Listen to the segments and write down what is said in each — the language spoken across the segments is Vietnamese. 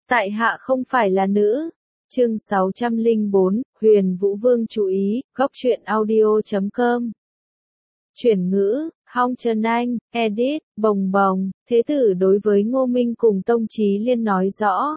Tại hạ không phải là nữ. Chương 604, Huyền Vũ Vương chú ý, góc truyện audio.com. Chuyển ngữ, Hong Trần Anh, edit, bồng bồng, thế tử đối với Ngô Minh cùng Tông Chí Liên nói rõ.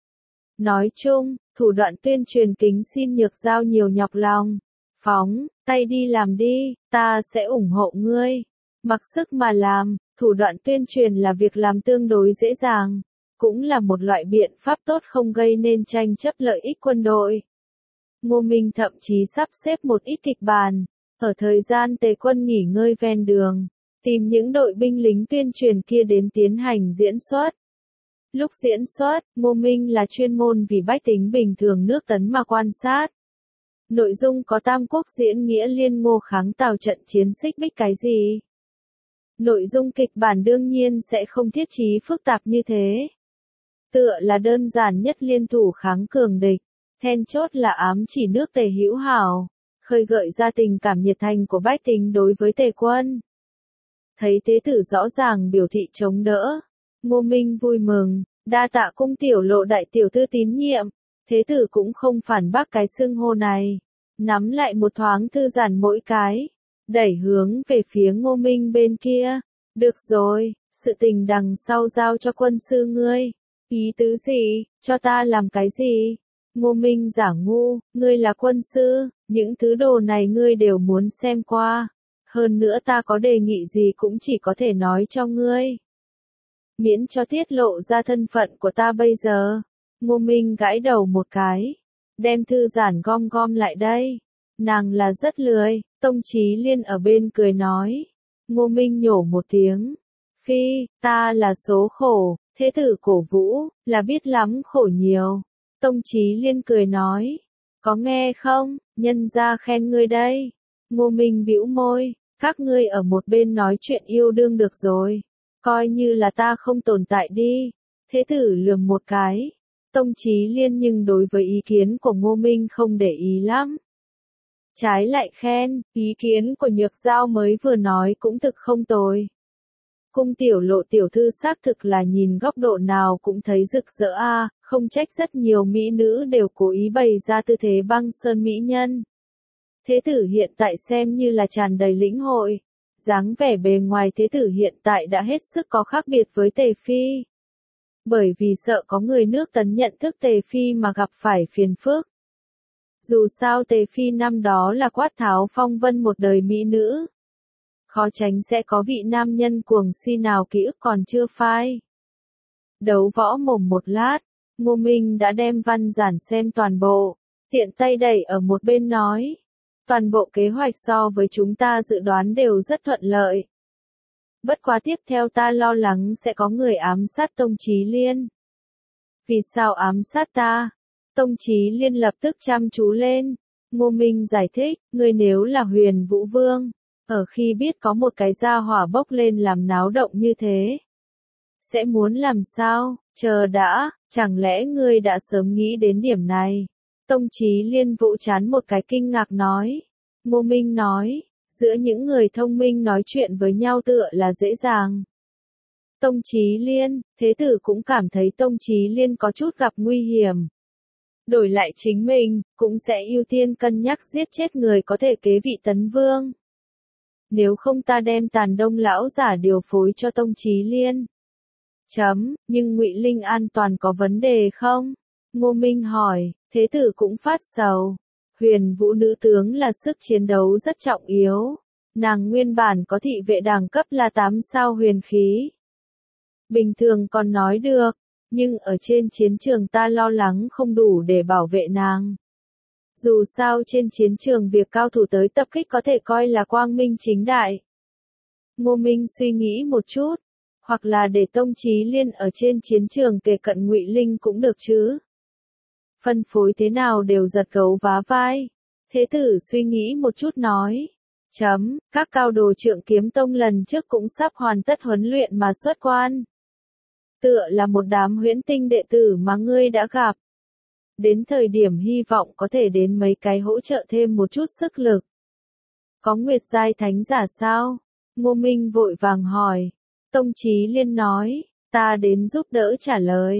Nói chung, thủ đoạn tuyên truyền kính xin Nhược Giao nhiều nhọc lòng. Phóng, tay đi làm đi, ta sẽ ủng hộ ngươi. Mặc sức mà làm, thủ đoạn tuyên truyền là việc làm tương đối dễ dàng. Cũng là một loại biện pháp tốt không gây nên tranh chấp lợi ích quân đội. Ngô Minh thậm chí sắp xếp một ít kịch bản, ở thời gian Tề quân nghỉ ngơi ven đường, tìm những đội binh lính tuyên truyền kia đến tiến hành diễn xuất. Lúc diễn xuất, Ngô Minh là chuyên môn vì bách tính bình thường nước Tấn mà quan sát. Nội dung có Tam Quốc diễn nghĩa liên Ngô kháng Tào trận chiến xích bích cái gì. Nội dung kịch bản đương nhiên sẽ không thiết trí phức tạp như thế. Tựa là đơn giản nhất liên thủ kháng cường địch, then chốt là ám chỉ nước Tề hữu hảo, khơi gợi ra tình cảm nhiệt thành của bách tính đối với Tề quân. Thấy thế tử rõ ràng biểu thị chống đỡ, Ngô Minh vui mừng, đa tạ cung tiểu lộ đại tiểu thư tín nhiệm, thế tử cũng không phản bác cái xưng hô này, nắm lại một thoáng thư giãn mỗi cái, đẩy hướng về phía Ngô Minh bên kia, được rồi, sự tình đằng sau giao cho quân sư ngươi. Ý tứ gì, cho ta làm cái gì? Ngô Minh giả ngu, ngươi là quân sư, những thứ đồ này ngươi đều muốn xem qua. Hơn nữa ta có đề nghị gì cũng chỉ có thể nói cho ngươi. Miễn cho tiết lộ ra thân phận của ta bây giờ. Ngô Minh gãi đầu một cái. Đem thư giản gom gom lại đây. Nàng là rất lười, Tông Chí Liên ở bên cười nói. Ngô Minh nhổ một tiếng. Phi, ta là số khổ. Thế tử cổ vũ, là biết lắm khổ nhiều. Tông Chí Liên cười nói. Có nghe không, nhân gia khen ngươi đây. Ngô Minh bĩu môi, các ngươi ở một bên nói chuyện yêu đương được rồi. Coi như là ta không tồn tại đi. Thế tử lườm một cái. Tông Chí Liên nhưng đối với ý kiến của Ngô Minh không để ý lắm. Trái lại khen, ý kiến của Nhược Giao mới vừa nói cũng thực không tồi. Cung tiểu lộ tiểu thư xác thực là nhìn góc độ nào cũng thấy rực rỡ a, không trách rất nhiều mỹ nữ đều cố ý bày ra tư thế băng sơn mỹ nhân. Thế tử hiện tại xem như là tràn đầy lĩnh hội, dáng vẻ bề ngoài thế tử hiện tại đã hết sức có khác biệt với Tề Phi. Bởi vì sợ có người nước Tấn nhận thức Tề Phi mà gặp phải phiền phức. Dù sao Tề Phi năm đó là quát tháo phong vân một đời mỹ nữ. Khó tránh sẽ có vị nam nhân cuồng si nào ký ức còn chưa phai. Đấu võ mồm một lát, Ngô Minh đã đem văn giản xem toàn bộ, tiện tay đẩy ở một bên nói. Toàn bộ kế hoạch so với chúng ta dự đoán đều rất thuận lợi. Bất quá tiếp theo ta lo lắng sẽ có người ám sát Tông Chí Liên. Vì sao ám sát ta? Tông Chí Liên lập tức chăm chú lên. Ngô Minh giải thích, ngươi nếu là Huyền Vũ Vương. Ở khi biết có một cái gia hỏa bốc lên làm náo động như thế. Sẽ muốn làm sao? Chờ đã, chẳng lẽ ngươi đã sớm nghĩ đến điểm này? Tông Chí Liên vỗ chán một cái kinh ngạc nói. Ngô Minh nói, giữa những người thông minh nói chuyện với nhau tựa là dễ dàng. Tông Chí Liên, thế tử cũng cảm thấy Tông Chí Liên có chút gặp nguy hiểm. Đổi lại chính mình, cũng sẽ ưu tiên cân nhắc giết chết người có thể kế vị Tấn Vương. Nếu không ta đem Tàn Đông lão giả điều phối cho Tông Chí Liên. Nhưng Ngụy Linh an toàn có vấn đề không? Ngô Minh hỏi, thế tử cũng phát sầu. Huyền Vũ nữ tướng là sức chiến đấu rất trọng yếu. Nàng nguyên bản có thị vệ đẳng cấp là 8 sao huyền khí. Bình thường còn nói được, nhưng ở trên chiến trường ta lo lắng không đủ để bảo vệ nàng. Dù sao trên chiến trường việc cao thủ tới tập kích có thể coi là quang minh chính đại. Ngô Minh suy nghĩ một chút, hoặc là để Tông Chí Liên ở trên chiến trường kề cận Ngụy Linh cũng được chứ. Phân phối thế nào đều giật gấu vá vai. Thế tử suy nghĩ một chút nói. Các cao đồ Trượng Kiếm Tông lần trước cũng sắp hoàn tất huấn luyện mà xuất quan. Tựa là một đám huyễn tinh đệ tử mà ngươi đã gặp. Đến thời điểm hy vọng có thể đến mấy cái hỗ trợ thêm một chút sức lực. Có Nguyệt giai thánh giả sao? Ngô Minh vội vàng hỏi. Tông Chí Liên nói, ta đến giúp đỡ trả lời.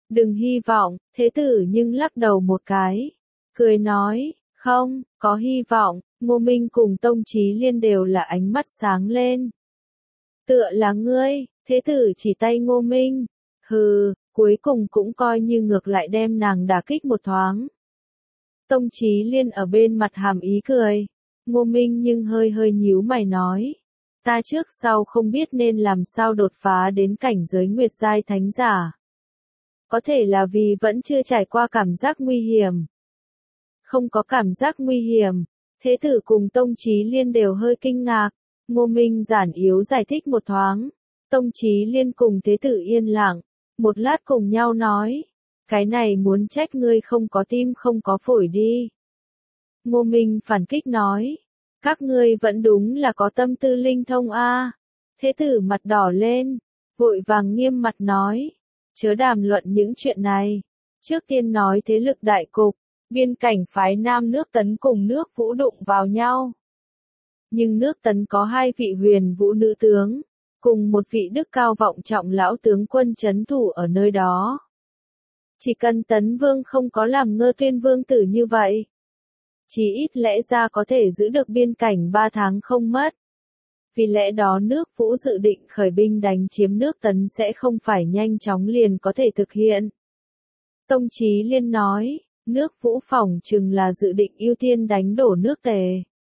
Đừng hy vọng, thế tử nhưng lắc đầu một cái. Cười nói, không, có hy vọng, Ngô Minh cùng Tông Chí Liên đều là ánh mắt sáng lên. Tựa là ngươi, thế tử chỉ tay Ngô Minh. Hừ, cuối cùng cũng coi như ngược lại đem nàng đả kích một thoáng. Tông Chí Liên ở bên mặt hàm ý cười. Ngô Minh nhưng hơi hơi nhíu mày nói. Ta trước sau không biết nên làm sao đột phá đến cảnh giới Nguyệt Giai Thánh Giả. Có thể là vì vẫn chưa trải qua cảm giác nguy hiểm. Không có cảm giác nguy hiểm. Thế tử cùng Tông Chí Liên đều hơi kinh ngạc. Ngô Minh giản yếu giải thích một thoáng. Tông Chí Liên cùng thế tử yên lặng. Một lát cùng nhau nói. Cái này muốn trách ngươi không có tim không có phổi đi. Ngô Minh phản kích nói. Các ngươi vẫn đúng là có tâm tư linh thông a. Thế tử mặt đỏ lên. Vội vàng nghiêm mặt nói. Chớ đàm luận những chuyện này. Trước tiên nói thế lực đại cục. Biên cảnh phái Nam nước Tấn cùng nước Vũ đụng vào nhau. Nhưng nước Tấn có 2 vị huyền vũ nữ tướng. Cùng một vị đức cao vọng trọng lão tướng quân trấn thủ ở nơi đó. Chỉ cần Tấn Vương không có làm Ngơ Tuyên Vương tử như vậy. Chỉ ít lẽ ra có thể giữ được biên cảnh 3 tháng không mất. Vì lẽ đó nước Vũ dự định khởi binh đánh chiếm nước Tấn sẽ không phải nhanh chóng liền có thể thực hiện. Tông Chí Liên nói, nước Vũ phỏng chừng là dự định ưu tiên đánh đổ nước Tề.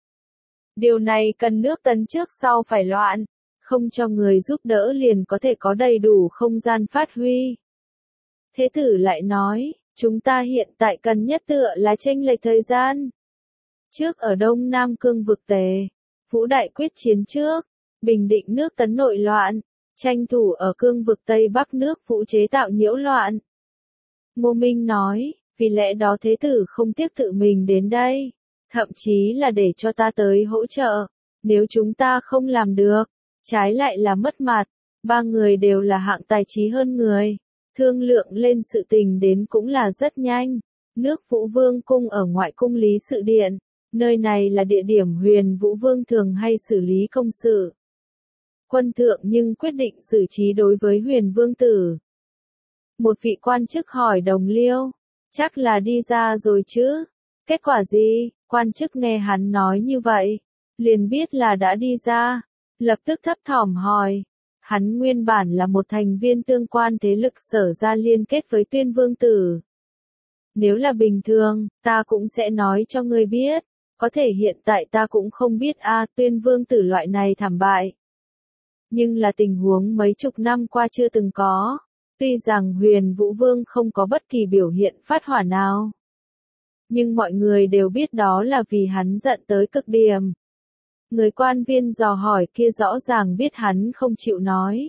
Điều này cần nước Tấn trước sau phải loạn, không cho người giúp đỡ liền có thể có đầy đủ không gian phát huy. Thế tử lại nói, chúng ta hiện tại cần nhất tựa là chênh lệch thời gian. Trước ở Đông Nam cương vực Tề, Vũ đại quyết chiến trước, bình định nước Tấn nội loạn, tranh thủ ở cương vực Tây Bắc nước Vũ chế tạo nhiễu loạn. Ngô Minh nói, vì lẽ đó thế tử không tiếc tự mình đến đây, thậm chí là để cho ta tới hỗ trợ, nếu chúng ta không làm được, trái lại là mất mặt, 3 người đều là hạng tài trí hơn người, thương lượng lên sự tình đến cũng là rất nhanh, nước Vũ Vương cung ở ngoại cung lý sự điện, nơi này là địa điểm Huyền Vũ Vương thường hay xử lý công sự. Quân thượng nhưng quyết định xử trí đối với Huyền Vương tử. Một vị quan chức hỏi Đồng Liêu, chắc là đi ra rồi chứ? Kết quả gì? Quan chức nghe hắn nói như vậy, liền biết là đã đi ra, lập tức thấp thỏm hỏi. Hắn nguyên bản là một thành viên tương quan thế lực Sở ra liên kết với Tuyên Vương tử. Nếu là bình thường, ta cũng sẽ nói cho ngươi biết, có thể hiện tại ta cũng không biết Tuyên Vương tử loại này thảm bại. Nhưng là tình huống mấy chục năm qua chưa từng có. Tuy rằng Huyền Vũ Vương không có bất kỳ biểu hiện phát hỏa nào. Nhưng mọi người đều biết đó là vì hắn giận tới cực điểm. Người quan viên dò hỏi kia rõ ràng biết hắn không chịu nói.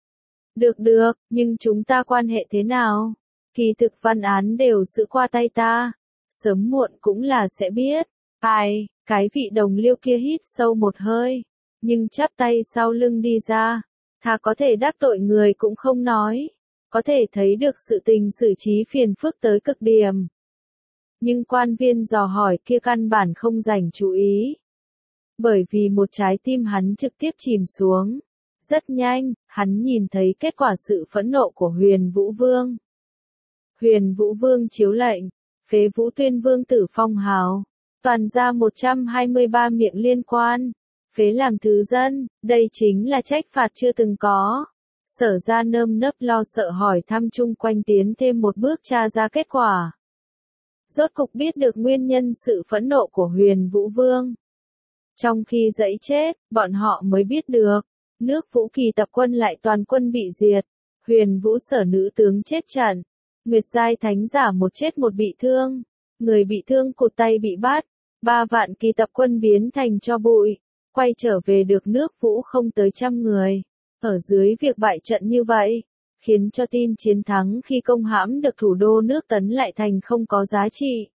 Được, nhưng chúng ta quan hệ thế nào? Kỳ thực văn án đều giữ qua tay ta. Sớm muộn cũng là sẽ biết. Ai, cái vị Đồng Liêu kia hít sâu một hơi. Nhưng chắp tay sau lưng đi ra. Thà có thể đắc tội người cũng không nói. Có thể thấy được sự tình xử trí phiền phức tới cực điểm. Nhưng quan viên dò hỏi kia căn bản không dành chú ý. Bởi vì một trái tim hắn trực tiếp chìm xuống. Rất nhanh, hắn nhìn thấy kết quả sự phẫn nộ của Huyền Vũ Vương. Huyền Vũ Vương chiếu lệnh, phế Vũ Tuyên Vương tử phong hào. Toàn ra 123 miệng liên quan. Phế làm thứ dân, đây chính là trách phạt chưa từng có. Sở ra nơm nớp lo sợ hỏi thăm chung quanh tiến thêm một bước tra ra kết quả. Rốt cục biết được nguyên nhân sự phẫn nộ của Huyền Vũ Vương. Trong khi dẫy chết, bọn họ mới biết được, nước Vũ Kỳ tập quân lại toàn quân bị diệt, Huyền Vũ sở nữ tướng chết trận, Nguyệt Giai Thánh Giả một chết một bị thương, người bị thương cụt tay bị bắt, 3 vạn Kỳ tập quân biến thành tro bụi, quay trở về được nước Vũ không tới 100 người. Ở dưới việc bại trận như vậy, khiến cho tin chiến thắng khi công hãm được thủ đô nước Tấn lại thành không có giá trị.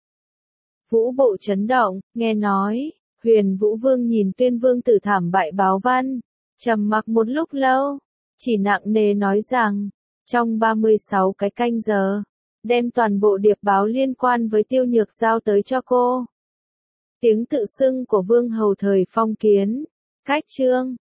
Vũ bộ chấn động, nghe nói, Huyền Vũ Vương nhìn Tuyên Vương tử thảm bại báo văn, trầm mặc một lúc lâu, chỉ nặng nề nói rằng, trong 36 cái canh giờ, đem toàn bộ điệp báo liên quan với Tiêu Nhược giao tới cho cô. Tiếng tự xưng của Vương hầu thời phong kiến, cách chương.